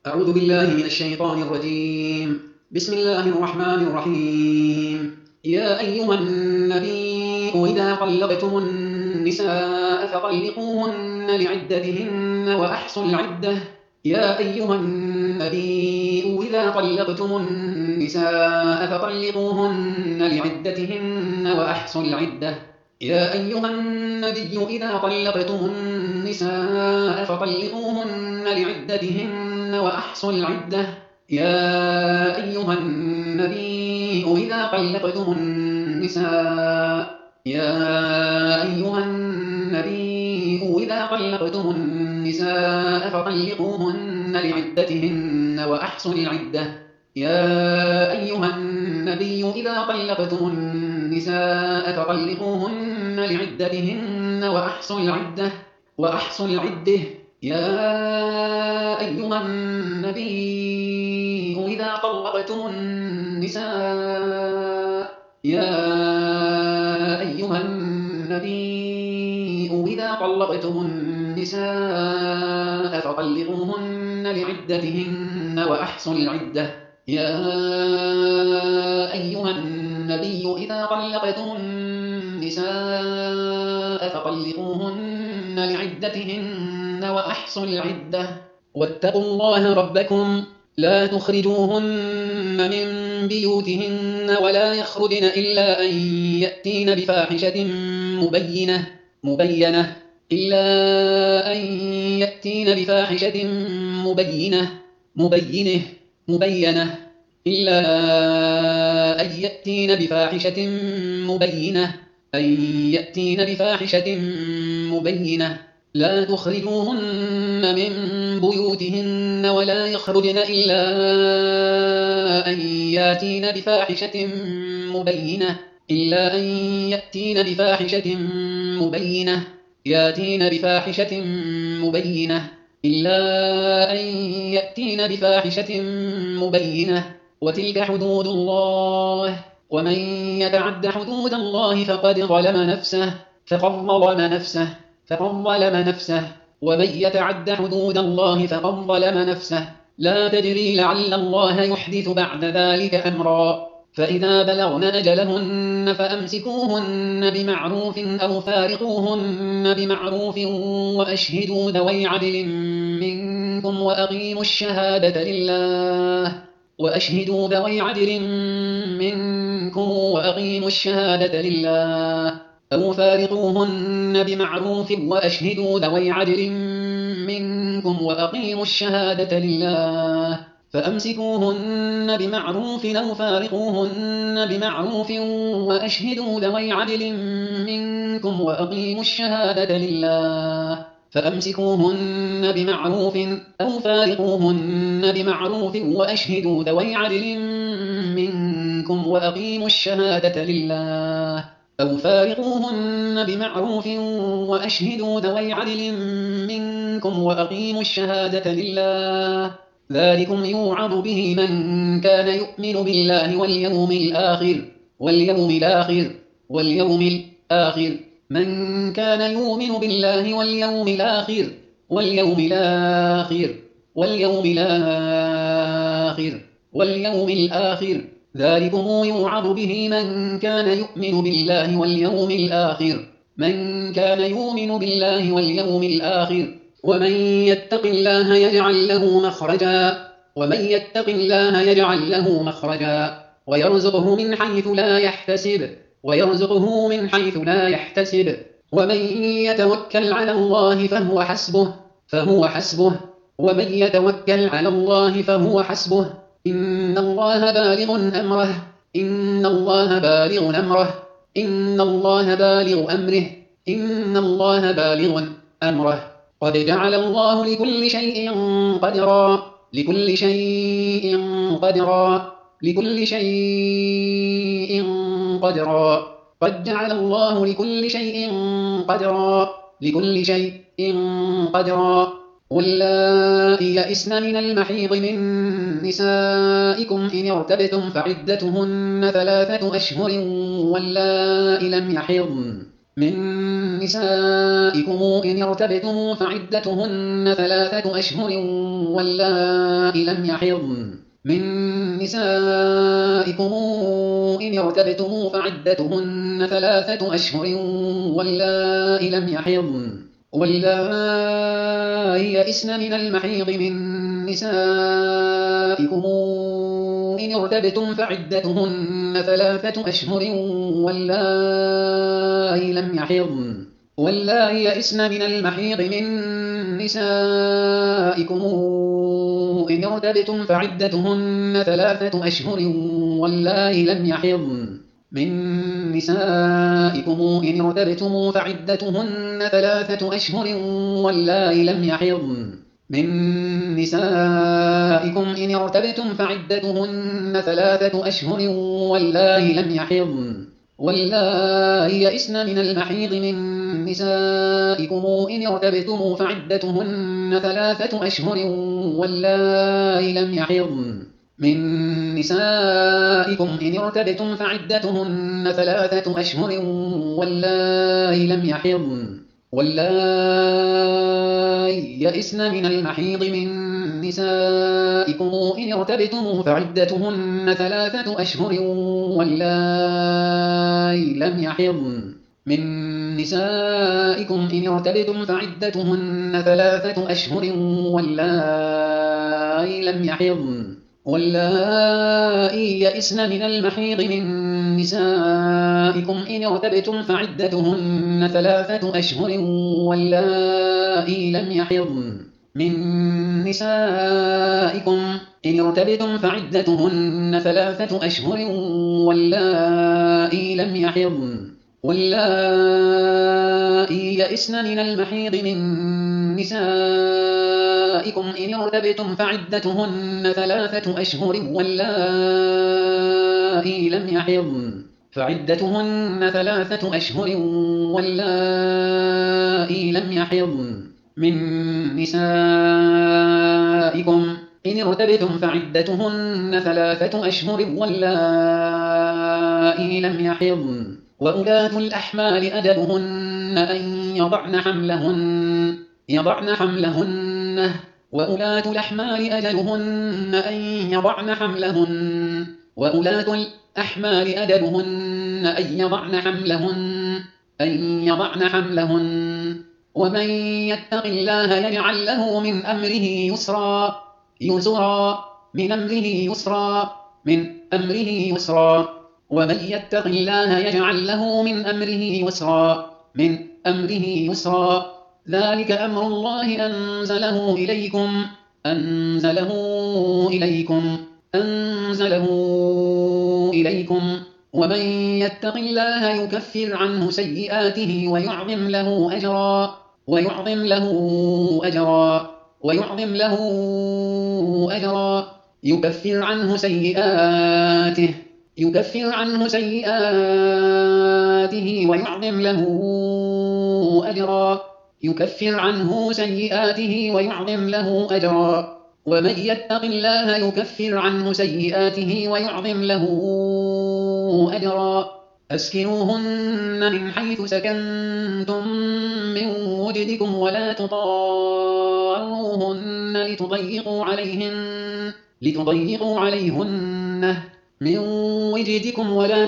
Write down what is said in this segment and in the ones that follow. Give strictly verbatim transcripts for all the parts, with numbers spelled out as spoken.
أعوذ بالله من الشيطان الرجيم. بسم الله الرحمن الرحيم. يا أيها النبي إذا طلقتم النساء فطلقوهن لعدتهن وأحصوا العدة يا أيها النبي إذا طلقتم النساء فطلقوهن لعدتهن وأحصوا العدة يا أيها النبي إذا طلقتم النساء فطلقوهن لعدتهن وأحصوا العدة يا أيها النبي إذا طلقتم النساء يا أيها النبي إذا طلقتم النساء فطلقوهن لعدتهن وأحصوا العدة يا أيها النبي إذا طلقتم النساء فطلقوهن لعدتهن وأحصوا العدة وأحصوا العدة يا أيها النبي إذا طلقتم النساء يا أيها النبي إذا طلقتم النساء فطلقوهن لعدتهن وأحصوا العدة يا أيها النبي إذا طلقتم النساء فطلقوهن لعدتهن وأحصوا العدة واتقوا الله ربكم لا تخرجوهن من بيوتهن ولا يخرجن إلا أن يأتين بفاحشة مبينة مبينة إلا أن يأتين بفاحشة مبينة مبينة مبينة إلا أن يأتين بفاحشة مبينة أن يأتين بفاحشة مبينة لا تخرجوهن من بيوتهن ولا يخرجن إلا أن يأتين بفاحشة مبينة إلا أن يأتين بفاحشة مبينة يأتين بفاحشة مبينة إلا أن يأتين بفاحشة مبينة وتلك حدود الله ومن يتعد حدود الله فقد ظلم نفسه فقد ظلم نفسه فقد ظلم نفسه ومن يتعد حدود الله فقد ظلم نفسه لا تدري لعل الله يحدث بعد ذلك أمرا فإذا بلغن أجلهن فأمسكوهن بمعروف أو فارقوهن بمعروف وأشهدوا ذوي عدل منكم وأقيموا الشهادة لله وأشهدوا ذوي عدل منكم وأقيموا الشهادة لله أو فارقوهن بمعروف وأشهدوا ذوي عدل منكم وأقيموا الشهادة لله فأمسكوهن بمعروف أو فارقوهن بمعروف وأشهدوا ذوي عدل منكم وأقيموا الشهادة لله فأمسكوهن بمعروف أو فارقوهن بمعروف وأشهدوا ذوي عدل منكم وأقيموا الشهادة لله أو فارقوهن بمعروف وأشهدوا ذوي عدل منكم وأقيموا الشهادة لله ذلكم يوعظ به من كان يؤمن بالله واليوم الآخر واليوم الآخر واليوم الآخر من كان يؤمن بالله واليوم الآخر واليوم الآخر واليوم الآخر واليوم الآخر ذلكم يوعظ به من كان يؤمن بالله واليوم الآخر من كان يؤمن بالله واليوم الآخر ومن يتق الله يجعل له مخرجا ومن يتق الله يجعل له مخرجا ويرزقه من حيث لا يحتسب ويرزقه من حيث لا يحتسب ومن يتوكل على الله فهو حسبه فهو حسبه ومن يتوكل على الله فهو حسبه إن الله بالغ أمره إن الله بالغ أمره إن الله بالغ أمره إن الله بالغ أمره قد جعل الله لكل شيء قدرا لكل شيء قدرا لكل شيء قدرا قد جعل الله لكل شيء قدرا لكل شيء قدرا واللائي يئسن من المحيض من نسائكم إن ارتبتم فعدتهن ثلاثة أشهر واللائي لم يحضن من نسائكم إن ارتبتم فعدتهن ثلاثة أشهر واللائي لم يحضن من نسائكم إن ارتبتم فعدتهن ثلاثة أشهر واللائي لم يحضن واللائي يئسن من المحيض من نسائكم إن ارتبتم فعدتهن ثلاثة أشهر واللائي لم يحضن واللائي يئسن من المحيض من نسائكم إن ارتبتم فعدتهن ثلاثة أشهر واللائي لم يحضن من نسائكم إن ارتبتم فعدتهن ثلاثة أشهر واللائي لم يحضن من نسائكم إن ارتبتم فعدتهن ثلاثة أشهر واللائي لم يحضن واللائي يئسن من المحيض من نسائكم إن ارتبتم فعدتهن ثلاثة أشهر واللائي لم يحضن من نسائكم إن ارتبتم فعدتهن ثلاثة أشهر واللائي لم يحضن واللائي يئسن من المحيض من نسائكم إن ارتبتم فعدتهن ثلاثة أشهر واللائي لم يحضن من نسائكم إن ارتبتم فعدتهن ثلاثة أشهر واللائي لم يحضن واللائي يئسن من المحيض من نسائكم إن ارتبتم فعدتهن ثلاثة أشهر واللائي لم يحضن من نسائكم إن ارتبتم فعدتهن ثلاثة أشهر واللائي لم يحضن واللائي يئسن من المحيض من نسائكم إن ارتبتم فعدتهن ثلاثة أشهر واللائي لم يحضن فعدتهن ثلاثة أشهر واللائي لم يحضن من نسائكم إن ارتبتم فعدتهن ثلاثة أشهر واللائي لم يحضن وأولاة الأحمال أجلهن أن يضعن حملهن يضعن حملهن وأولاة الأحمال أجلهن أن يضعن حملهن وأولاة الأحمال أجلهن أن يضعن حملهن أن يضعن حملهن ومن يتق الله يجعل له من أمره يسرا يسرا من أمره يسرا من أمره يسرا ومن يتق الله يجعل له من أمره يسرا من أمره يسرا ذلك أمر الله أنزله إليكم أنزله إليكم أنزله إليكم ومن يتق الله يكفر عنه سيئاته ويعظم له أجرا ويعظم له أجرا ويعظم له أجرا يكفر عنه سيئاته يكفر عنه سيئاته ويعظم له أجرا يكفر عنه سيئاته ويعظم له أجرا ومن يتق الله يكفر عنه سيئاته ويعظم له أجرا أسكنوهن من حيث سكنتم من وجدكم ولا تضاروهن لتضيقوا عليهن لتضيقوا عليهن من وجدكم ولا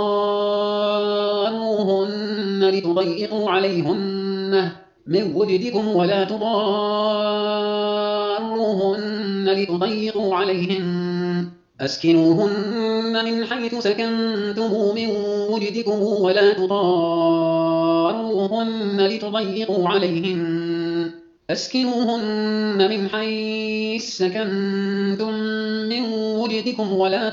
تضاروهن لتضيقوا عليهن من وجدكم ولا تضاروهن لتضيقوا عليهن أسكنوهن من حيث سكنتم من وجدكم ولا تضاروهن لتضيقوا عليهن أسكنوهن من حيث سكنتم من وجدكم ولا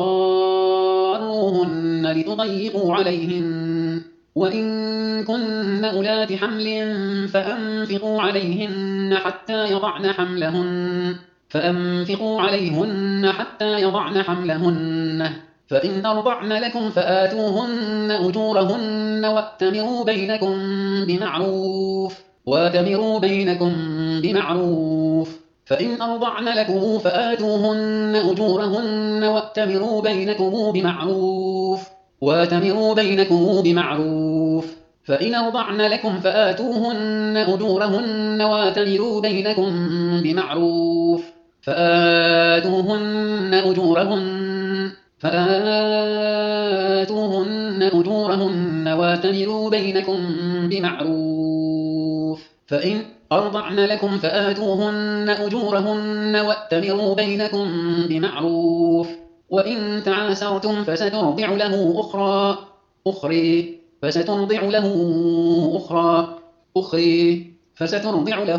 تضاروهن لتضيقوا عليهن وإن كن أولات حمل فأنفقوا عليهن حتى يضعن حملهن فأنفقوا عليهن حتى يضعن حملهن فإن أرضعن لكم فآتوهن أجورهن وأتمروا بينكم بمعروف وأتمروا بينكم بمعروف فإن أرضعن لكم فآتوهن أجورهن وأتمروا بينكم بمعروف وأتمروا بينكم بمعروف فإن أرضعن لكم فآتوهن أجورهن واعتمروا بينكم بمعروف فآتوهن أجورهن فآتوهن أجورهن واعتمروا بينكم بمعروف فإن أرضعن لكم فآتوهن أجورهن وأتمروا بينكم بمعروف وإن تعاسرتم فسترضع له أخرى أخرى فسترضع له أخرى أخرى فسترضع له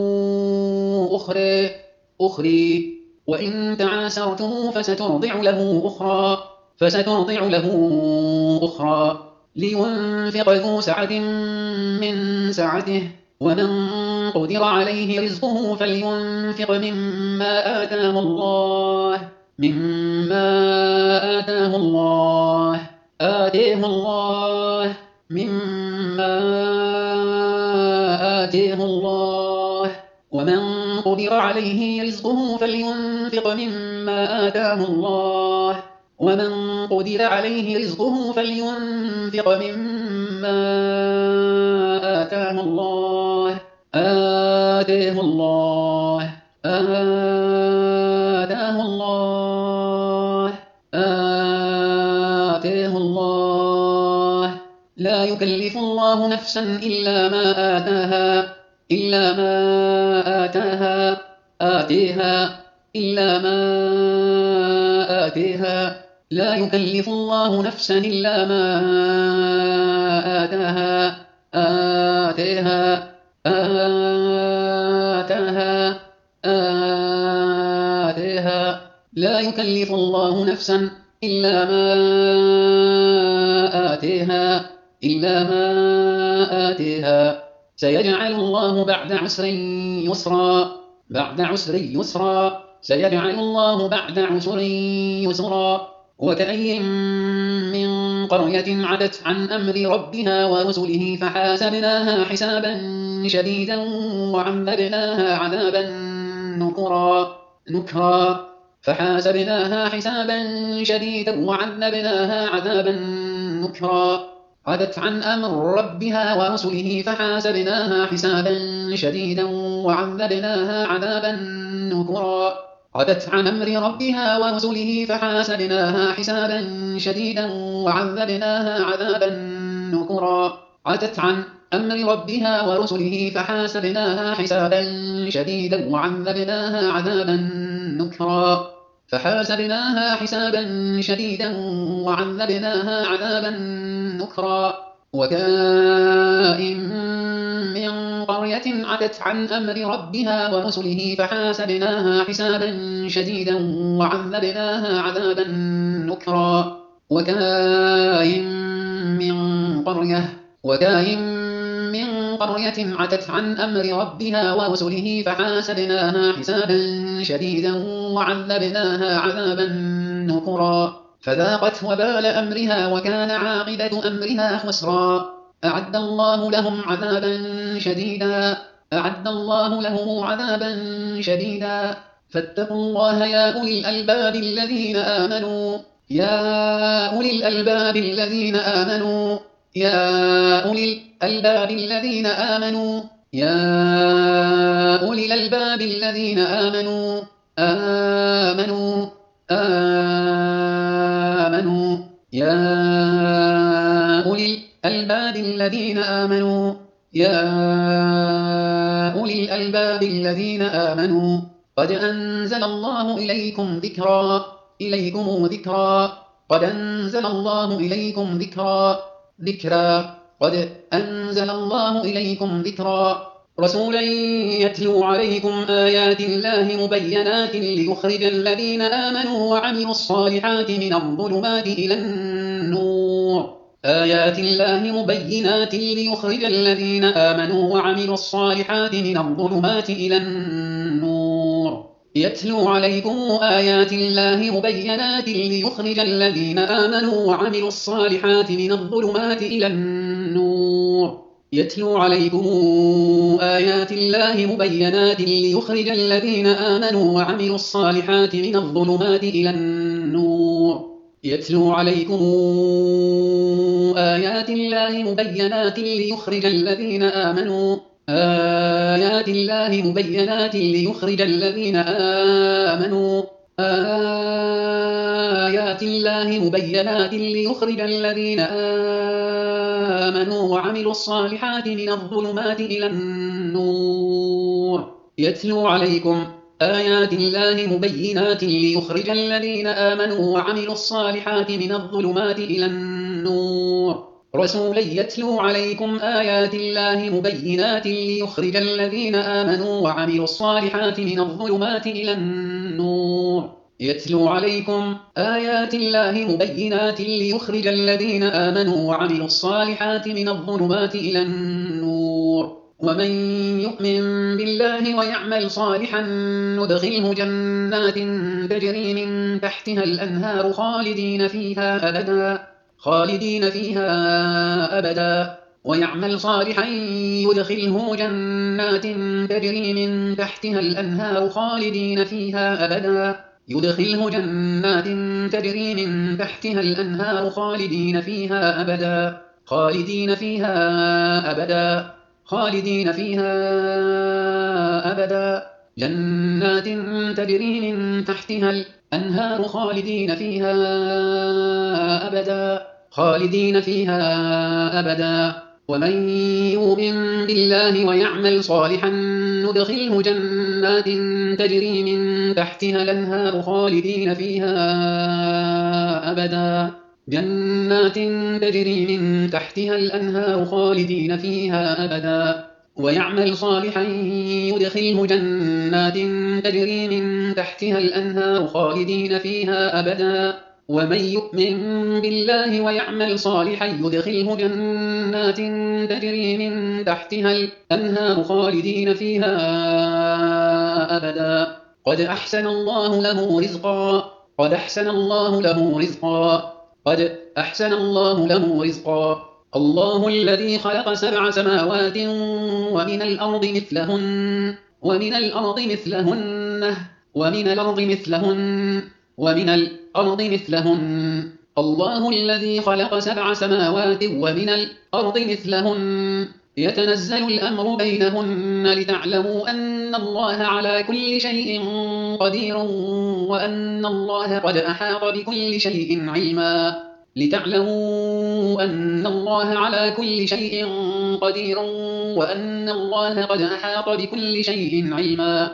أخرى أخرى وإن تعاسرتم فسترضع له أخرى فسترضع له أخرى لينفق ذو سعة من سعته ومن قدر عليه رزقه فلينفق مما آتاه الله مما آتاه الله آتيه الله مما آتيه الله ومن قدر عليه رزقه فلينفق مما آتاه الله ومن قدر عليه رزقه فلينفق مما آتاه الله آتيه الله آتاه الله آتيه الله لا يكلف الله نفسا إلا ما آتاها إلا ما آتاها آتيها إلا ما آتيها لا يكلف الله نفسا إلا ما آتاها آتيها آتاها آتيها لا يكلف الله نفسا إلا ما آتيها إلا ما آتيها سيجعل الله بعد عسر يسرا بعد عسر يسرا سيجعل الله بعد عسر يسرا وكأي من قرية عتت عن أمر ربها ورسله فحاسبناها حسابا شديدا وعذبناها عذابا نكرا نكرا فحاسبناها حسابا شديدا وعذبناها عذابا نكرا عتت عن أمر ربها ورسله فحاسبناها حسابا شديدا وعذبناها عذابا نكرا عتت عن أمر ربها ورسله فحاسبناها حسابا شديدا وعذبناها عذابا نكرا عتت عن أمر ربها ورسله فحاسبناها حسابا شديدا وعذبناها عذابا نكرا فحاسبناها حسابا شديدا وعذبناها عذابا نكرا وكائن من قرية عتت عن أمر ربها ورسله فحاسبناها حسابا شديدا وعذبناها عذابا نكرا وكائن من قرية وكائن من قرية عتت عن أمر ربها ورسله فحاسبناها حسابا شديدا وعذبناها عذابا نكرا فذاقت وبال أمرها وكان عاقبة أمرها خسرا أعد الله لهم عذابا شديدا أعد الله لهم عذابا شديدا فاتقوا الله يا أولي الألباب الذين آمنوا يا أولي الألباب الذين آمنوا يا أولي الألباب الذين آمنوا يا أولي الألباب الذين آمنوا آمنوا آمنوا يا أولي الألباب الذين آمنوا يا أولي الألباب الذين آمنوا قد أنزل الله إليكم ذكرا إليكم ذكرا قد أنزل الله إليكم ذكرا ذكرا قد أنزل الله إليكم ذكرا رسولا يتلو عليكم آيات الله مبينات ليخرج الذين آمنوا وعملوا الصالحات من الظلمات إلى النور آيات الله مبينات ليخرج الذين آمنوا وعملوا الصالحات من الظلمات إلى النور يتلو عليكم آيات الله مبينات ليخرج الذين آمنوا وعملوا الصالحات من الظلمات إلى النور يتلو عليكم آيات الله مبينات ليخرج الذين آمنوا وعملوا الصالحات من الظلمات إلى النور يتلو عليكم آيات الله مبينات ليخرج الذين آمنوا آيات الله مبينات ليخرج الذين آمنوا آيات الله مبينات ليخرج الذين آمنوا وعملوا الصالحات من الظلمات إلى النور يتلو عليكم آيات الله مبينات ليخرج الذين آمنوا وعملوا الصالحات من الظلمات إلى النور رسولا يتلو عليكم آيات الله مبينات ليخرج الذين آمنوا وعملوا الصالحات من الظلمات إلى النور يتلو عليكم آيات الله مبينات ليخرج الذين آمنوا وعملوا الصالحات من الظلمات إلى النور ومن يؤمن بالله ويعمل صالحا ندخله جنات تجري من تحتها الأنهار خالدين فيها أبدا خالدين فيها أبدا ويعمل صالحا يدخله جنات تجري من تحتها الأنهار خالدين فيها أبدا يدخله جنات تجري من تحتها الأنهار خالدين فيها أبدا خالدين فيها أبدا خالدين فيها أبدا جنات تجري من تحتها الأنهار خالدين فيها أبدا خالدين فيها أبدا ومن يؤمن بالله ويعمل صالحا ندخله جنات تجري من تحتها الأنهار خالدين فيها أبدا جنات تجري من تحتها الأنهار خالدين فيها أبدا ويعمل صالحا يدخله جنات تجري من تحتها الأنهار خالدين فيها أبدا ومن يؤمن بالله ويعمل صالحا يدخله جنات تجري من تحتها الأنهار خالدين فيها أبدا قد أحسن الله له رزقا قد أحسن الله له رزقا قد أحسن الله له رزقا الله الذي خلق سبع سماوات ومن الأرض مثلهن ومن الأرض مثلهن ومن الأرض مثلهن ومن الأرض مثلهن الله الذي خلق سبع سماوات ومن الأرض مثلهن يتنزل الأمر بينهن لتعلموا أن الله على كل شيء قدير وأن الله قد أحاط بكل شيء علما لتعلموا أن الله على كل شيء قدير وأن الله قد أحاط بكل شيء علما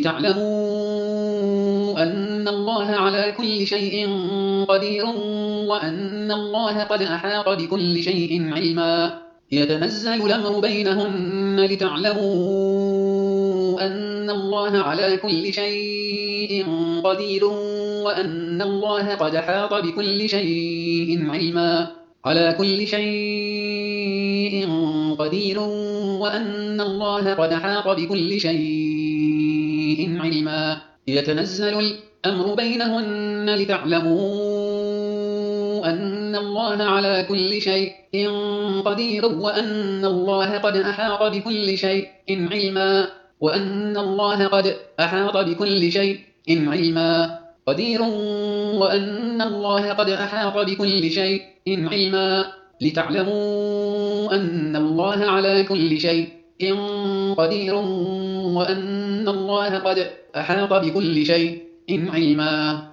لتعلموا أن الله على كل شيء قدير وأن الله قد أحاط بكل شيء علما يتنزل الأمر بينهن لتعلموا أن الله على كل شيء قدير وأن الله قد أحاط بكل شيء علما على كل شيء قدير وأن الله قد أحاط بكل شيء علما يتنزل الأمر بينهن لتعلموا أن الله على كل شيء قدير وأن الله قد أحاط بكل شيء علما وأن الله قد أحاط بكل شيء علما قدير وأن الله قد أحاط بكل شيء علما لتعلموا أن الله على كل شيء قدير وأن الله قد أحاط بكل شيء علما